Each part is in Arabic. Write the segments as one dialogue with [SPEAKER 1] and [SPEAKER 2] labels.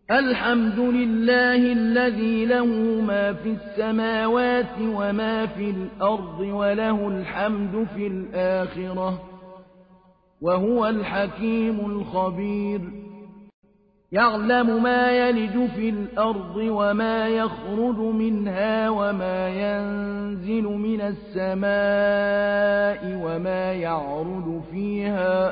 [SPEAKER 1] الحمد لله الذي له ما في السماوات وما في الأرض وله الحمد في الآخرة وهو الحكيم الخبير. يعلم ما يلج في الأرض وما يخرج منها وما ينزل من السماء وما يعرج فيها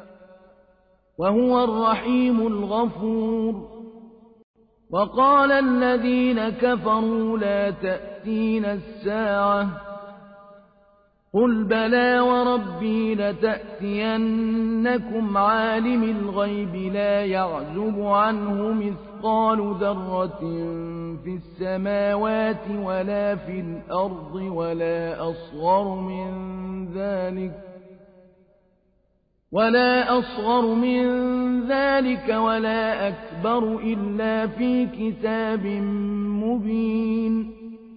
[SPEAKER 1] وهو الرحيم الغفور. وقال الذين كفروا لا تأتينا الساعة قل بلى وربي لتأتينكم عالم الغيب لا يعزب عنه مثقال ذرة في السماوات ولا في الأرض ولا أصغر من ذلك ولا أكبر إلا في كتاب مبين.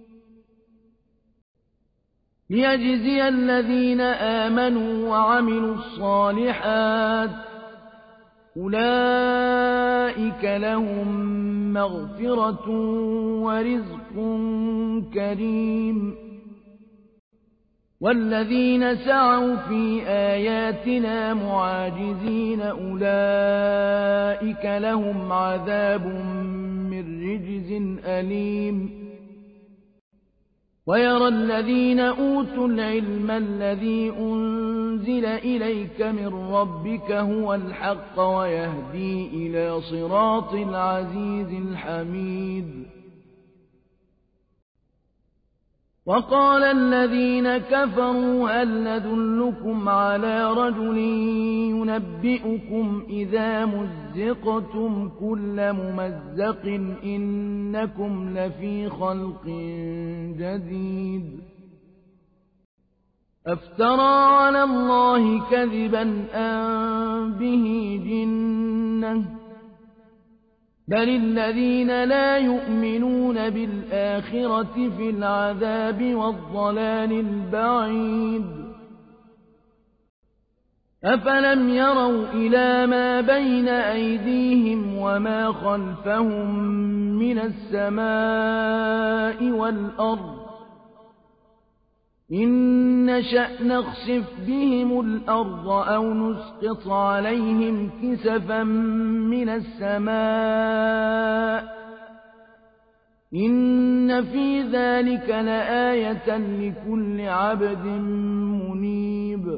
[SPEAKER 1] ليجزي الذين آمنوا وعملوا الصالحات أولئك لهم مغفرة ورزق كريم. والذين سعوا في آياتنا معاجزين أولئك لهم عذاب من رجز أليم. ويرى الذين أوتوا العلم الذي أنزل إليك من ربك هو الحق ويهدي إلى صراط العزيز الحميد. وقال الذين كفروا هل ندلكم على رجل ينبئكم إذا مزقتم كل ممزق إنكم لفي خلق جديد. أفترى على الله كذبا أم به جنة بل الذين لا يؤمنون بالآخرة في العذاب والضلال البعيد. أفلم يروا إلى ما بين أيديهم وما خلفهم من السماء والأرض إن نشأ نخسف بهم الأرض أو نسقط عليهم كسفا من السماء إن في ذلك لآية لكل عبد منيب.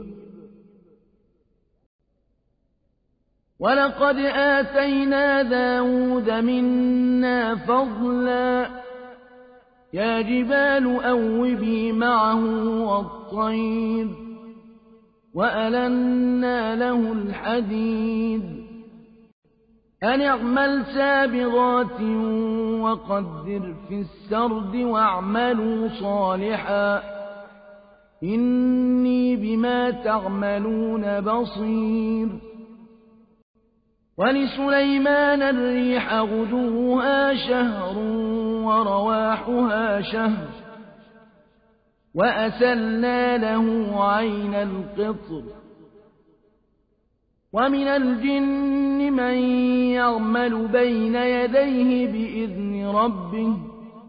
[SPEAKER 1] ولقد آتينا داود منا فضلا يا جبال أوبي معه والطير وألنا له الحديد أن اعمل سابغات وقدر في السرد واعملوا صالحا إني بما تعملون بصير. ولسليمان الريح غدوها شهر ورواحها شهر وأسلنا له عين القطر. ومن الجن من يعمل بين يديه بإذن ربه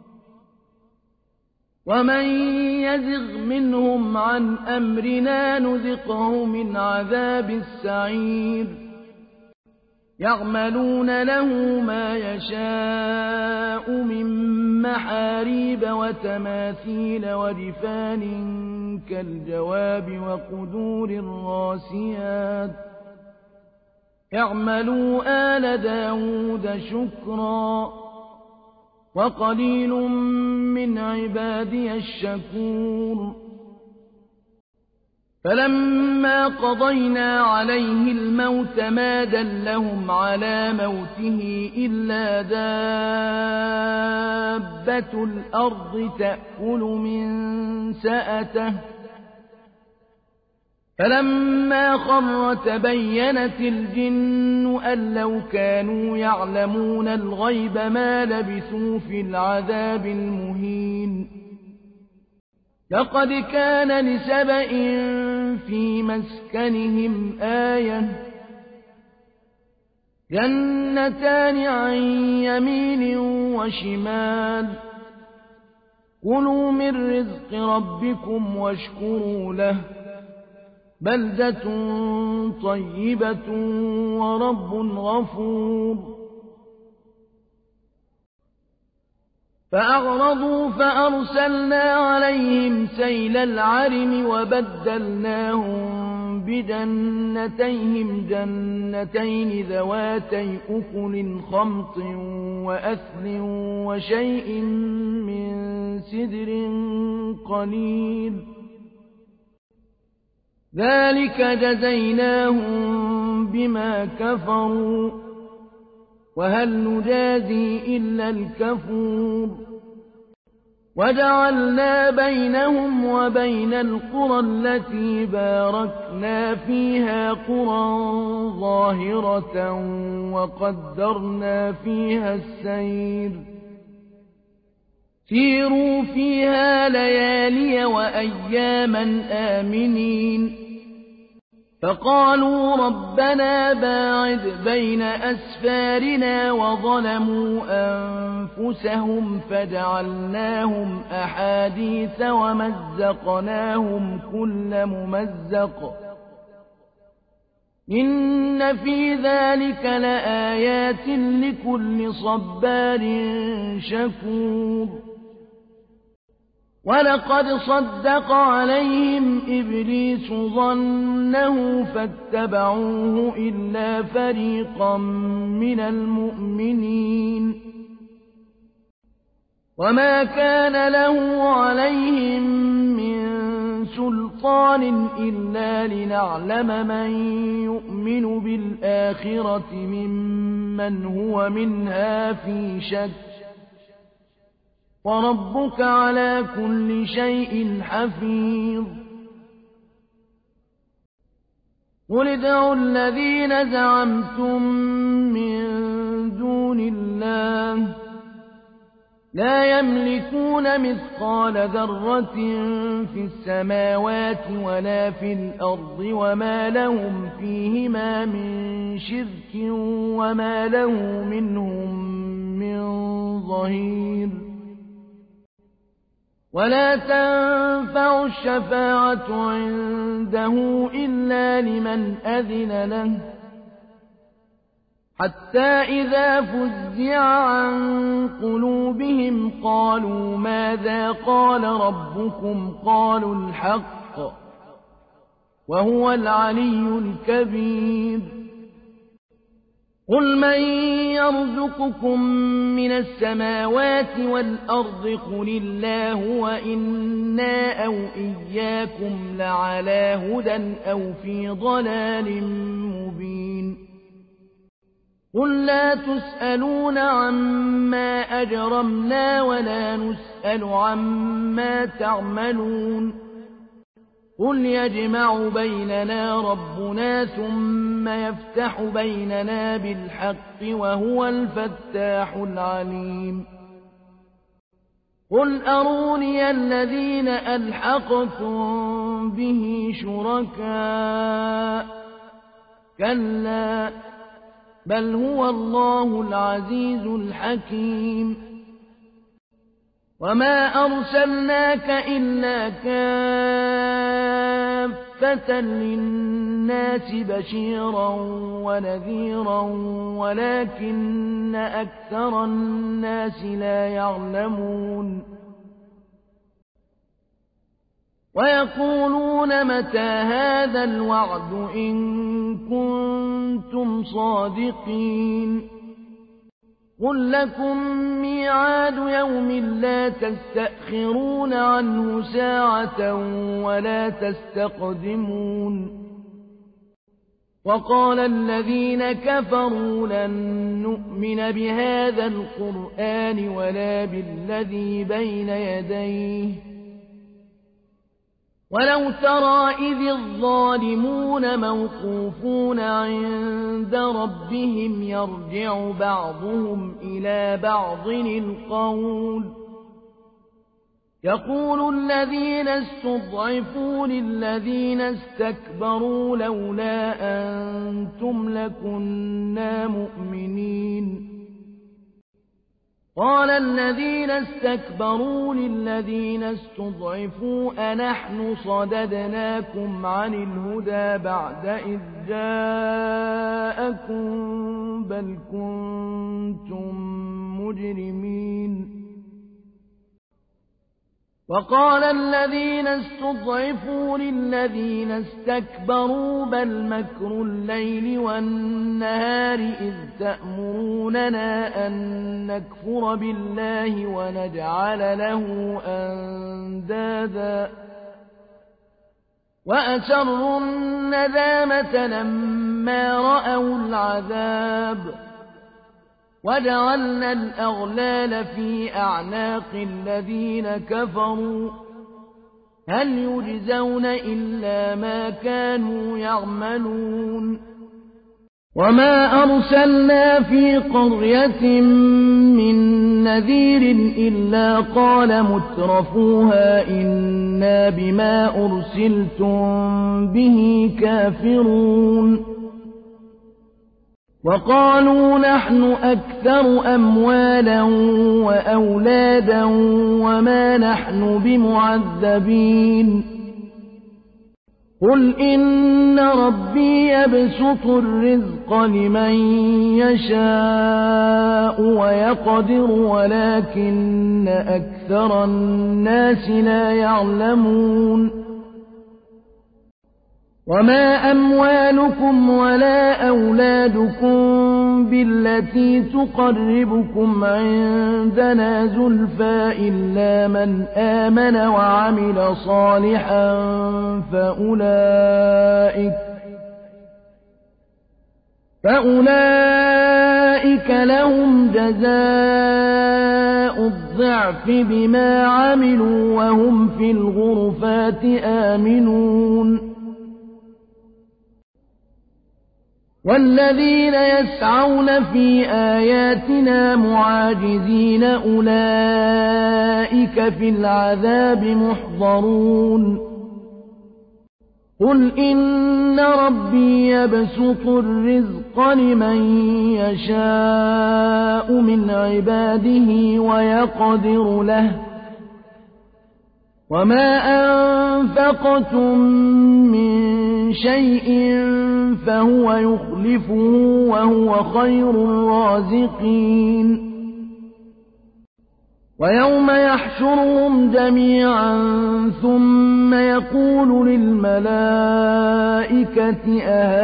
[SPEAKER 1] ومن يزغ منهم عن أمرنا نذقه من عذاب السعير. يعملون له ما يشاء من محاريب وتماثيل وجفان كالجواب وقدور الراسيات. اعملوا آل داود شكرا وقليل من عبادي الشكور. فلما قضينا عليه الموت ما دلهم على موته إلا دابة الأرض تأكل من سأته فلما خر تبينت الجن أن لو كانوا يعلمون الغيب ما لبثوا في العذاب المهين. لقد كان لسبإ في مسكنهم آية جنتان عن يمين وشمال كلوا من رزق ربكم واشكروا له بلدة طيبة ورب غفور فأعرضوا فأرسلنا عليهم سيل العرم وبدلناهم بجنتيهم جنتين ذواتي أكل خمط وأثل وشيء من سدر قليل ذلك جزيناهم بما كفروا وهل نجازي إلا الكفور وجعلنا بينهم وبين القرى التي باركنا فيها قرى ظاهرة وقدرنا فيها السير سيروا فيها ليالي وأياما آمنين فقالوا ربنا باعد بين أسفارنا وظلموا أنفسهم فجعلناهم أحاديث ومزقناهم كل ممزق إن في ذلك لآيات لكل صبار شكور ولقد صدق عليهم إبليس ظنه فاتبعوه إلا فريقا من المؤمنين وما كان له عليهم من سلطان إلا لنعلم من يؤمن بالآخرة ممن هو منها في شك وربك على كل شيء حفيظ قل ادعوا الذين زعمتم من دون الله لا يملكون مثقال ذرة في السماوات ولا في الأرض وما لهم فيهما من شرك وما له منهم من ظهير ولا تنفع الشفاعة عنده إلا لمن أذن له حتى إذا فزع عن قلوبهم قالوا ماذا قال ربكم قالوا الحق وهو العلي الكبير قل من يرزقكم من السماوات والأرض قل الله وإنا أو إياكم لعلى هدى أو في ضلال مبين قل لا تسألون عما أجرمنا ولا نسأل عما تعملون قل يجمع بيننا ربنا ثم يفتح بيننا بالحق وهو الفتاح العليم قل أروني الذين ألحقتم به شركاء كلا بل هو الله العزيز الحكيم وما أرسلناك إلا كافة للناس بشيرا ونذيرا ولكن أكثر الناس لا يعلمون ويقولون متى هذا الوعد إن كنتم صادقين قل لكم ميعاد يوم لا تستأخرون عنه ساعة ولا تستقدمون وقال الذين كفروا لن نؤمن بهذا القرآن ولا بالذي بين يديه ولو ترى إذ الظالمون موقوفون عند ربهم يرجع بعضهم إلى بعض القول يقول الذين استضعفوا للذين استكبروا لولا أنتم لكنا مؤمنين قال الذين استكبروا للذين استضعفوا أنحن صددناكم عن الهدى بعد إذ جاءكم بل كنتم مجرمين وقال الذين استضعفوا للذين استكبروا بل مكر الليل والنهار إذ تأمروننا أن نكفر بالله ونجعل له أندادا وأسروا الندامة لما رأوا العذاب وجعلنا الأغلال في أعناق الذين كفروا هل يجزون إلا ما كانوا يعملون وما أرسلنا في قرية من نذير إلا قال مترفوها إنا بما أرسلتم به كافرون وقالوا نحن أكثر أموالا وأولادا وما نحن بمعذبين قل إن ربي يبسط الرزق لمن يشاء ويقدر ولكن أكثر الناس لا يعلمون وما أموالكم ولا أولادكم بالتي تقربكم عندنا زلفى إلا من آمن وعمل صالحا فأولئك لهم جزاء الضعف بما عملوا وهم في الغرفات آمنون والذين يسعون في آياتنا معاجزين أولئك في العذاب محضرون قل إن ربي يبسط الرزق لمن يشاء من عباده ويقدر له وما أنفقتم من شيء فهو يخلفه وهو خير الرازقين ويوم يحشرهم جميعا ثم يقول للملائكة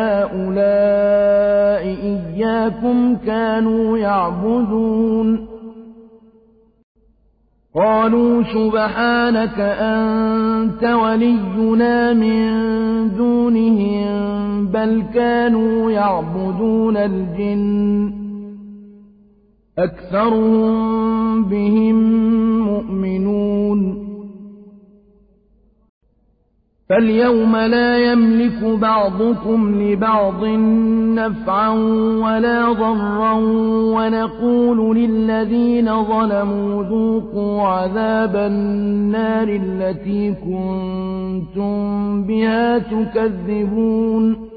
[SPEAKER 1] أهؤلاء إياكم كانوا يعبدون قالوا سبحانك أنت ولينا من دونهم بل كانوا يعبدون الجن أكثرهم بهم مؤمنون فاليوم لا يملك بعضكم لبعض نفعا ولا ضرا ونقول للذين ظلموا ذوقوا عذاب النار التي كنتم بها تكذبون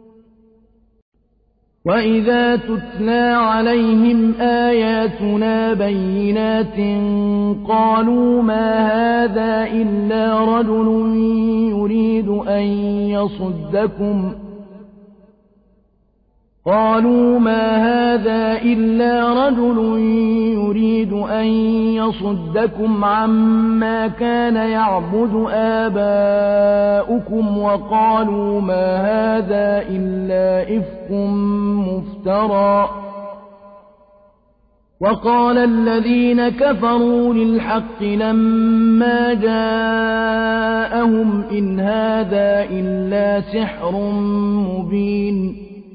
[SPEAKER 1] وإذا تتلى عليهم آياتنا بينات قالوا ما هذا إلا رجل يريد أن يصدكم عما كان يعبد آباؤكم وقالوا ما هذا إلا إفك مفترى وقال الذين كفروا للحق لما جاءهم إن هذا إلا سحر مبين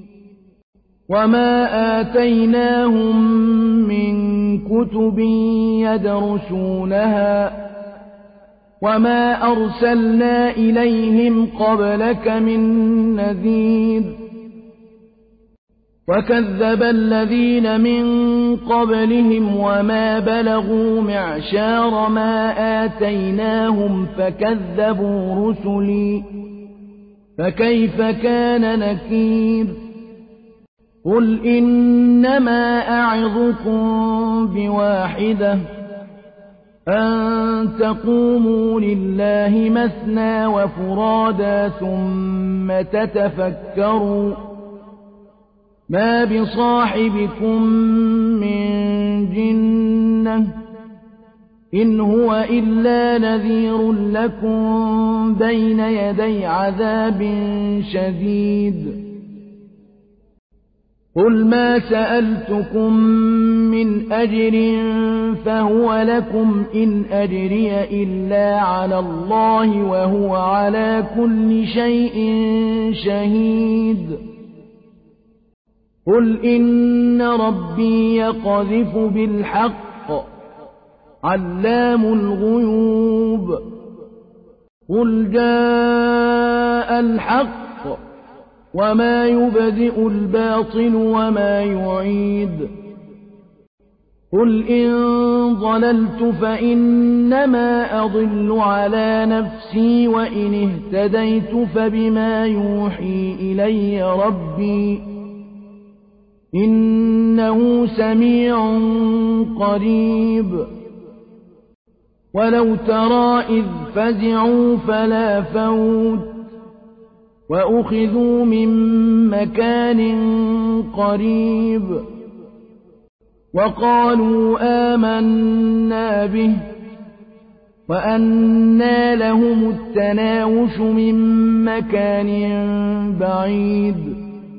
[SPEAKER 1] وما آتيناهم من كتب يدرسونها وما أرسلنا إليهم قبلك من نذير وكذب الذين من قبلهم وما بلغوا معشار ما آتيناهم فكذبوا رسلي فكيف كان نكير قل إنما أعظكم بواحدة أن تقوموا لله مثنى وفرادا ثم تتفكروا ما بصاحبكم من جنة إن هو إلا نذير لكم بين يدي عذاب شديد قل ما سألتكم من أجر فهو لكم إن أجري إلا على الله وهو على كل شيء شهيد قل إن ربي يقذف بالحق علام الغيوب قل جاء الحق وما يبدئ الباطل وما يعيد قل إن ضللت فإنما أضل على نفسي وإن اهتديت فبما يوحي إلي ربي إنه سميع قريب ولو ترى إذ فزعوا فلا فوت وأخذوا من مكان قريب وقالوا آمنا به وأنى لهم التناوش من مكان بعيد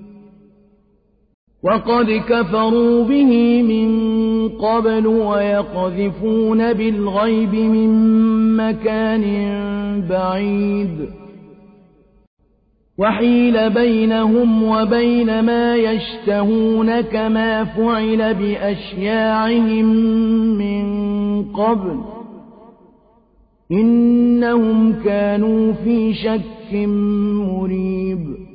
[SPEAKER 1] وقد كفروا به من قبل ويقذفون بالغيب من مكان بعيد وحيل بينهم وبين ما يشتهون كما فعل بأشياعهم من قبل إنهم كانوا في شك مريب